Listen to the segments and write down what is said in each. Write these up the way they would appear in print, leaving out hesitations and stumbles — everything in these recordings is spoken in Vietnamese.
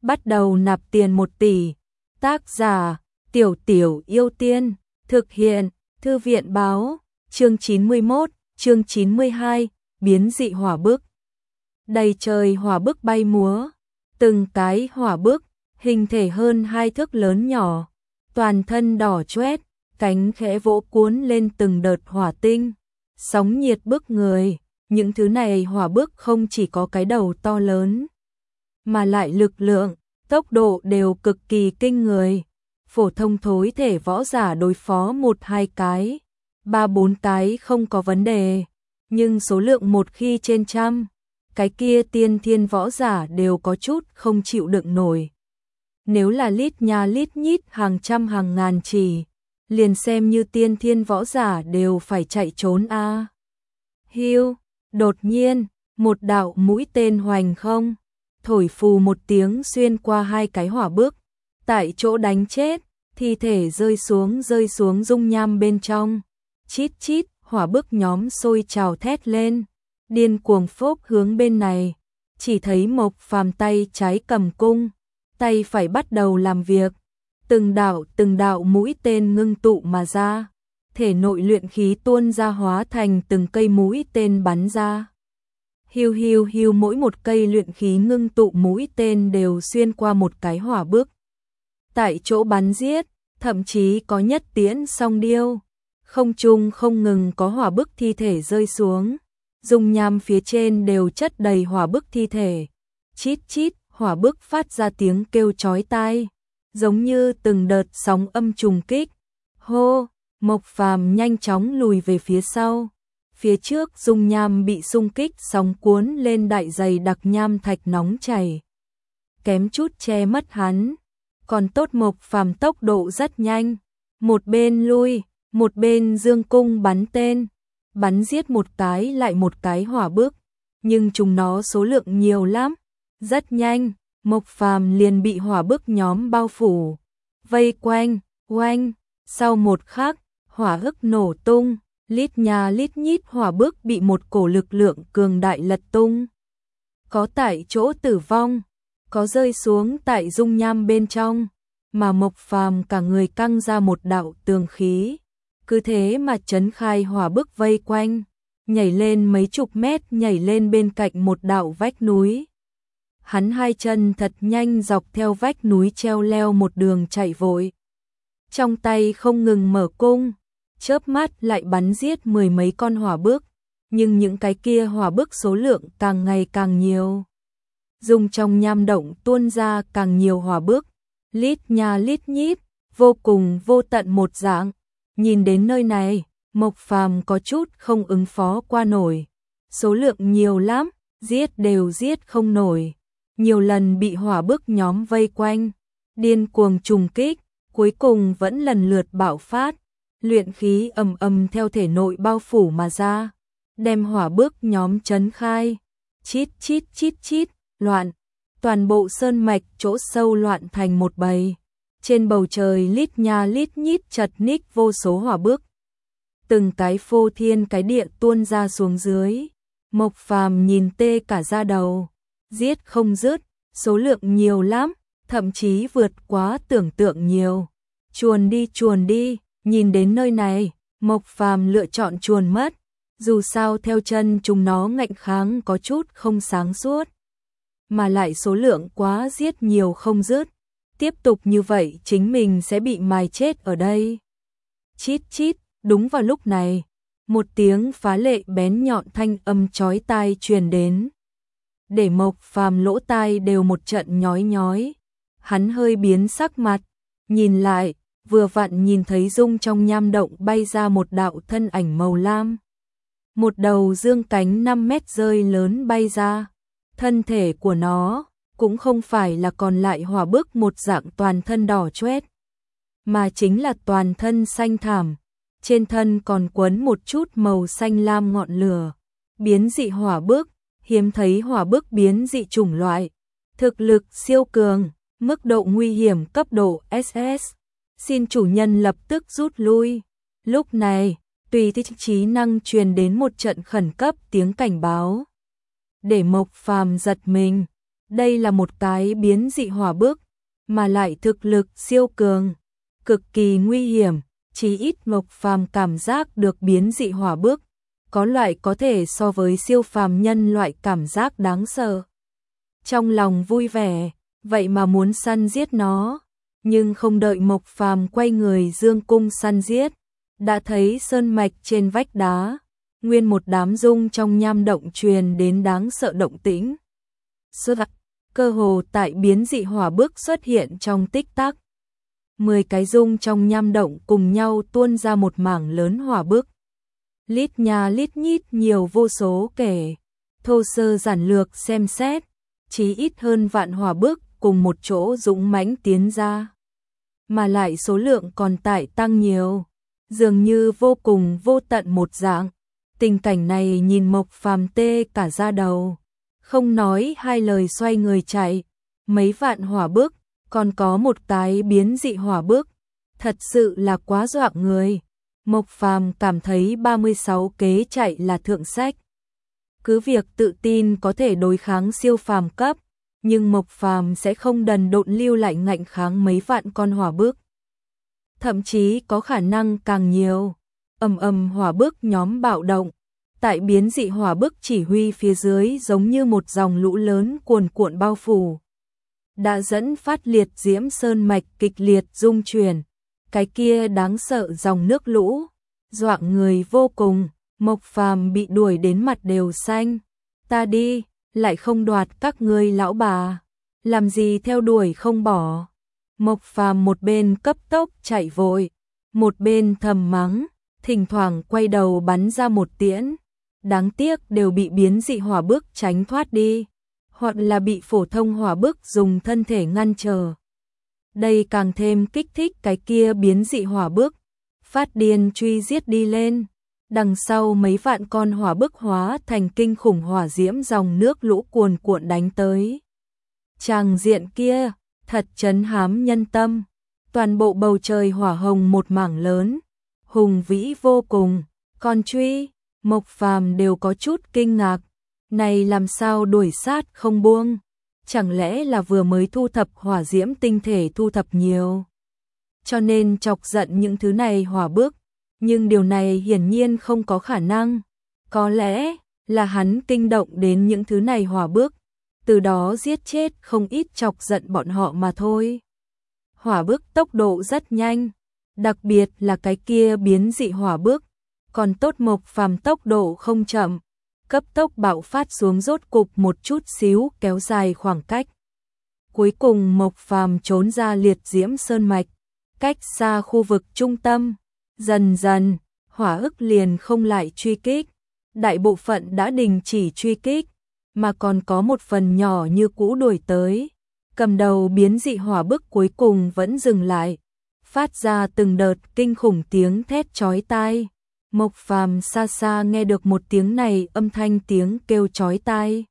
bắt đầu nạp tiền 1 tỷ. Tác giả, Tiểu Tiểu Yêu Tiên, thực hiện, Thư viện báo, chương 91, chương 92, biến dị hỏa bức. Đầy trời hỏa bức bay múa, từng cái hỏa bức, hình thể hơn 2 thước lớn nhỏ, toàn thân đỏ chóe, cánh khẽ vỗ cuốn lên từng đợt hỏa tinh, sóng nhiệt bức người. Những thứ này hỏa bức không chỉ có cái đầu to lớn, mà lại lực lượng, tốc độ đều cực kỳ kinh người. Phổ thông thối thể võ giả đối phó 1-2 cái, 3-4 cái không có vấn đề, nhưng số lượng một khi trên trăm, cái kia tiên thiên võ giả đều có chút không chịu đựng nổi. Nếu là lít nha lít nhít hàng trăm hàng ngàn chỉ, liền xem như tiên thiên võ giả đều phải chạy trốn a. Hiu, đột nhiên, một đạo mũi tên hoành không, thổi phù một tiếng xuyên qua 2 cái hỏa bức, tại chỗ đánh chết, thi thể rơi xuống dung nham bên trong. Chít chít, hỏa bức nhóm sôi trào thét lên, điên cuồng phốc hướng bên này. Chỉ thấy Mộc Phàm tay trái cầm cung, tay phải bắt đầu làm việc, từng đạo mũi tên ngưng tụ mà ra, thể nội luyện khí tuôn ra hóa thành từng cây mũi tên bắn ra. Hiu hiu hiu, mỗi một cây luyện khí ngưng tụ mũi tên đều xuyên qua một cái hỏa bức, tại chỗ bắn giết, thậm chí có nhất tiễn song điêu. Không trung không ngừng có hỏa bức thi thể rơi xuống, dung nham phía trên đều chất đầy hỏa bức thi thể. Chít chít, hỏa bức phát ra tiếng kêu chói tai, giống như từng đợt sóng âm trùng kích. Hô, Mộc Phàm nhanh chóng lùi về phía sau. Phía trước dung nham bị xung kích sóng cuốn lên đại dày đặc nham thạch nóng chảy, kém chút che mất hắn. Còn tốt Mộc Phàm tốc độ rất nhanh, một bên lui, một bên dương cung bắn tên, bắn giết một cái lại một cái hỏa bức, nhưng chúng nó số lượng nhiều lắm. Rất nhanh, Mộc Phàm liền bị hỏa bức nhóm bao phủ, vây quanh, oanh. Sau một khắc, hỏa bức nổ tung, lít nha lít nhít hỏa bức bị một cổ lực lượng cường đại lật tung. Có tại chỗ tử vong, có rơi xuống tại dung nham bên trong, mà Mộc Phàm cả người căng ra một đạo tường khí, cứ thế mà trấn khai hỏa bức vây quanh, nhảy lên mấy chục mét, nhảy lên bên cạnh một đạo vách núi. Hắn 2 chân thật nhanh dọc theo vách núi treo leo một đường chạy vội, trong tay không ngừng mở cung, chớp mắt lại bắn giết 10 mấy con hỏa bức, nhưng những cái kia hỏa bức số lượng càng ngày càng nhiều. Dùng trong nham động tuôn ra càng nhiều hỏa bức, lít nha lít nhít, vô cùng vô tận một dạng. Nhìn đến nơi này, Mộc Phàm có chút không ứng phó qua nổi. Số lượng nhiều lắm, giết đều giết không nổi. Nhiều lần bị hỏa bức nhóm vây quanh, điên cuồng trùng kích, cuối cùng vẫn lần lượt bạo phát. Luyện khí ầm ầm theo thể nội bao phủ mà ra, đem hỏa bức nhóm trấn khai. Chít chít chít chít, loạn. Toàn bộ sơn mạch chỗ sâu loạn thành một bầy. Trên bầu trời lít nha lít nhít chật ních vô số hỏa bức, từng cái phô thiên cái địa tuôn ra xuống dưới. Mộc Phàm nhìn tê cả da đầu, giết không dứt, số lượng nhiều lắm, thậm chí vượt quá tưởng tượng nhiều. Chuồn đi, nhìn đến nơi này, Mộc Phàm lựa chọn chuồn mất, dù sao theo chân chúng nó ngạnh kháng có chút không sáng suốt, mà lại số lượng quá giết nhiều không dứt. Tiếp tục như vậy chính mình sẽ bị mài chết ở đây. Chít chít, đúng vào lúc này, một tiếng phá lệ bén nhọn thanh âm chói tai truyền đến, để Mộc Phàm lỗ tai đều một trận nhói nhói. Hắn hơi biến sắc mặt, nhìn lại, vừa vặn nhìn thấy dung trong nham động bay ra một đạo thân ảnh màu lam. Một đầu dương cánh 5 mét rơi lớn bay ra, thân thể của nó cũng không phải là còn lại hỏa bức một dạng toàn thân đỏ chót, mà chính là toàn thân xanh thảm, trên thân còn quấn một chút màu xanh lam ngọn lửa. Biến dị hỏa bức, hiếm thấy hỏa bức biến dị chủng loại, thực lực siêu cường, mức độ nguy hiểm cấp độ SS. Xin chủ nhân lập tức rút lui. Lúc này, tùy thích trí năng truyền đến một trận khẩn cấp tiếng cảnh báo, để Mộc Phàm giật mình. Đây là một cái biến dị hỏa bức, mà lại thực lực siêu cường, cực kỳ nguy hiểm, chí ít Mộc Phàm cảm giác được biến dị hỏa bức, có loại có thể so với siêu phàm nhân loại cảm giác đáng sợ. Trong lòng vui vẻ, vậy mà muốn săn giết nó, nhưng không đợi Mộc Phàm quay người dương cung săn giết, đã thấy sơn mạch trên vách đá, nguyên một đám rung trong nham động truyền đến đáng sợ động tĩnh. Cơ hồ tại biến dị hỏa bức xuất hiện trong tích tắc. 10 cái rung trong nham động cùng nhau tuôn ra một mảng lớn hỏa bức. Lít nha lít nhít nhiều vô số kể, thô sơ giản lược xem xét, chí ít hơn vạn hỏa bức cùng một chỗ dũng mãnh tiến ra. Mà lại số lượng còn tại tăng nhiều, dường như vô cùng vô tận một dạng. Tình cảnh này nhìn Mộc Phàm tê cả da đầu, không nói hai lời xoay người chạy. Mấy vạn hỏa bức, còn có một cái biến dị hỏa bức, thật sự là quá dọa người. Mộc Phàm cảm thấy 36 kế chạy là thượng sách. Cứ việc tự tin có thể đối kháng siêu phàm cấp, nhưng Mộc Phàm sẽ không đần độn lưu lại ngạnh kháng mấy vạn con hỏa bức. Thậm chí có khả năng càng nhiều. Hỏa bức nhóm bạo động, tại biến dị hỏa bức chỉ huy phía dưới giống như một dòng lũ lớn cuồn cuộn bao phủ, đã dẫn phát liệt diễm sơn mạch kịch liệt rung chuyển. Cái kia đáng sợ dòng nước lũ, dọa người vô cùng. Mộc Phàm bị đuổi đến mặt đều xanh. Ta đi, lại không đoạt các ngươi lão bà, làm gì theo đuổi không bỏ. Mộc Phàm một bên cấp tốc chạy vội, một bên thầm mắng, thỉnh thoảng quay đầu bắn ra một tiễn. Đáng tiếc đều bị biến dị hỏa bức tránh thoát đi, hoặc là bị phổ thông hỏa bức dùng thân thể ngăn trở. Đây càng thêm kích thích cái kia biến dị hỏa bức, phát điên truy giết đi lên. Đằng sau mấy vạn con hỏa bức hóa thành kinh khủng hỏa diễm dòng nước lũ cuồn cuộn đánh tới. Tràng diện kia, thật chấn hám nhân tâm. Toàn bộ bầu trời hỏa hồng một mảng lớn, hùng vĩ vô cùng. Còn truy, Mộc Phàm đều có chút kinh ngạc. Này làm sao đuổi sát không buông? Chẳng lẽ là vừa mới thu thập hỏa diễm tinh thể thu thập nhiều, cho nên chọc giận những thứ này hỏa bức? Nhưng điều này hiển nhiên không có khả năng. Có lẽ là hắn kinh động đến những thứ này hỏa bức, từ đó giết chết không ít chọc giận bọn họ mà thôi. Hỏa bức tốc độ rất nhanh, đặc biệt là cái kia biến dị hỏa bức, còn tốt Mộc Phàm tốc độ không chậm, cấp tốc bạo phát xuống rốt cục một chút xíu kéo dài khoảng cách. Cuối cùng Mộc Phàm trốn ra liệt diễm sơn mạch, cách xa khu vực trung tâm. Dần dần, hỏa ức liền không lại truy kích, đại bộ phận đã đình chỉ truy kích, mà còn có một phần nhỏ như cũ đuổi tới. Cầm đầu biến dị hỏa bức cuối cùng vẫn dừng lại, phát ra từng đợt kinh khủng tiếng thét chói tai. Mộc Phàm xa xa nghe được một tiếng này, âm thanh tiếng kêu chói tai.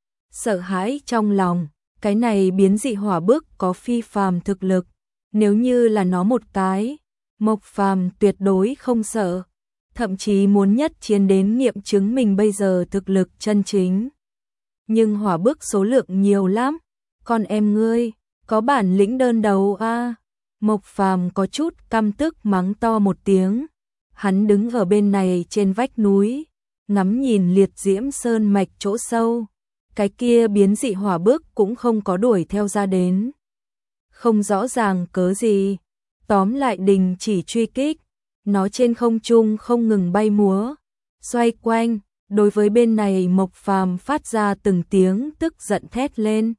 Sợ hãi trong lòng, cái này biến dị hỏa bức có phi phàm thực lực, nếu như là nó một cái, Mộc Phàm tuyệt đối không sợ, thậm chí muốn nhất chiến đến nghiệm chứng mình bây giờ thực lực chân chính. Nhưng hỏa bức số lượng nhiều lắm, con em ngươi, có bản lĩnh đơn đầu a. Mộc Phàm có chút căm tức mắng to một tiếng. Hắn đứng ở bên này trên vách núi, ngắm nhìn liệt diễm sơn mạch chỗ sâu. Cái kia biến dị hỏa bức cũng không có đuổi theo ra đến. Không rõ ràng cớ gì, tóm lại đình chỉ truy kích. Nó trên không trung không ngừng bay múa, xoay quanh. Đối với bên này Mộc Phàm phát ra từng tiếng tức giận thét lên,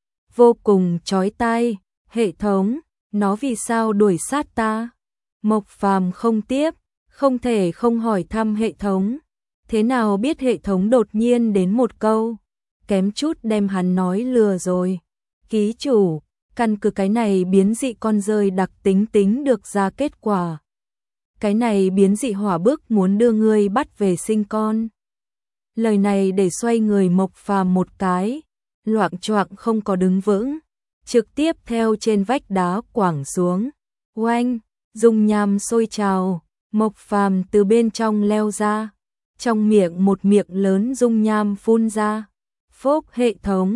vô cùng chói tai. Hệ thống, nó vì sao đuổi sát ta? Mộc Phàm không tiếp, không thể không hỏi thăm hệ thống. Thế nào biết hệ thống đột nhiên đến một câu, kém chút đem hắn nói lừa rồi. Ký chủ, căn cứ cái này biến dị con rơi đặc tính tính được ra kết quả. Cái này biến dị hỏa bức muốn đưa ngươi bắt về sinh con. Lời này để xoay người Mộc Phàm một cái, loạng choạng không có đứng vững, trực tiếp theo trên vách đá quẳng xuống. Oanh, dung nham sôi trào, Mộc Phàm từ bên trong leo ra, trong miệng một miệng lớn dung nham phun ra. Phốc, hệ thống,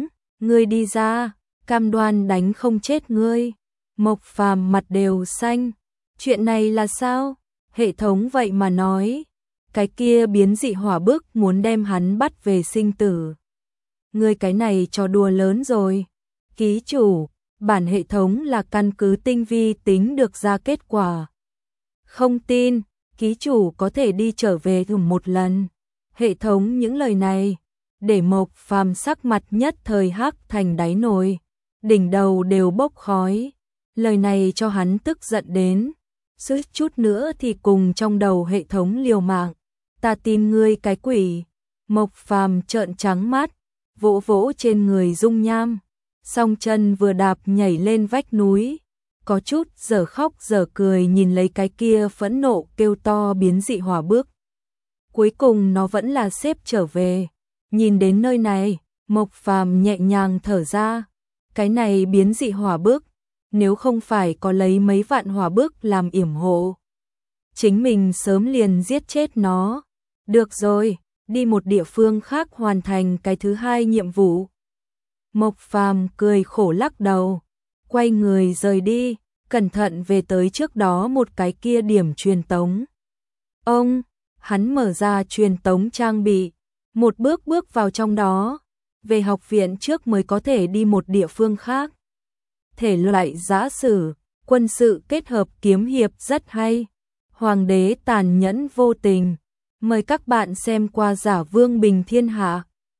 Ngươi đi ra, cam đoan đánh không chết ngươi. Mộc Phàm mặt đều xanh. Chuyện này là sao? Hệ thống vậy mà nói. Cái kia biến dị hỏa bức muốn đem hắn bắt về sinh tử. Ngươi cái này trò đùa lớn rồi. Ký chủ, bản hệ thống là căn cứ tinh vi tính được ra kết quả. Không tin, ký chủ có thể đi trở về thử một lần. Hệ thống những lời này, để Mộc Phàm sắc mặt nhất thời hắc thành đáy nồi, đỉnh đầu đều bốc khói. Lời này cho hắn tức giận đến, suýt chút nữa thì cùng trong đầu hệ thống liều mạng. Ta tin ngươi cái quỷ. Mộc Phàm trợn trắng mắt, vỗ vỗ trên người dung nham, song chân vừa đạp nhảy lên vách núi, có chút dở khóc dở cười nhìn lấy cái kia phẫn nộ kêu to biến dị hỏa bước. Cuối cùng nó vẫn là xếp trở về. Nhìn đến nơi này, Mộc Phàm nhẹ nhàng thở ra. Cái này biến dị hỏa bước, nếu không phải có lấy mấy vạn hỏa bước làm yểm hộ, chính mình sớm liền giết chết nó. Được rồi, đi một địa phương khác hoàn thành cái thứ hai nhiệm vụ. Mộc Phàm cười khổ lắc đầu, quay người rời đi, cẩn thận về tới trước đó một cái kia điểm truyền tống. Hắn mở ra truyền tống trang bị, một bước bước vào trong đó, về học viện trước mới có thể đi một địa phương khác. Thể loại giã sử, quân sự kết hợp kiếm hiệp rất hay. Hoàng đế tàn nhẫn vô tình. Mời các bạn xem qua Giả Vương Bình Thiên Hạ.